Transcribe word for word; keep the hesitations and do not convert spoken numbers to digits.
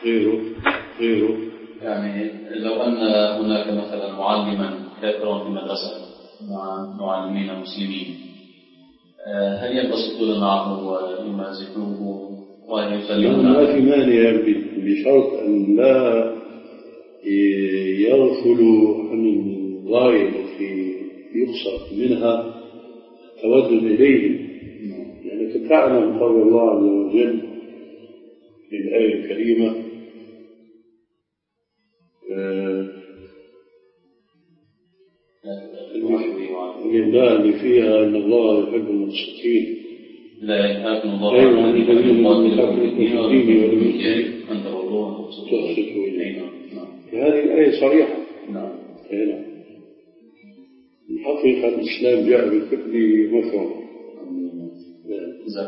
غيره غيره يعني لو أن هناك مثلا معلما كافرا في مدرسة مع معلمين مسلمين، هل ينبسطون معه ويمازحوه ويسلمون؟ ما في مانع بشرط أن لا يغفلوا عن الغاية التي يقصد منها التودد إليهم. يعني تعلم قول الله عز وجل في الآية الكريمة الإنباء اللي فيها أن الله يحب المقسطين. لا ينهاكم الله عن الذين يقاتلون في دينه ولم أن تولوهم تقسطوا إليهم. هذه الآية صريحة. نعم. الحقيقة الإسلام جاء بكل مفهوم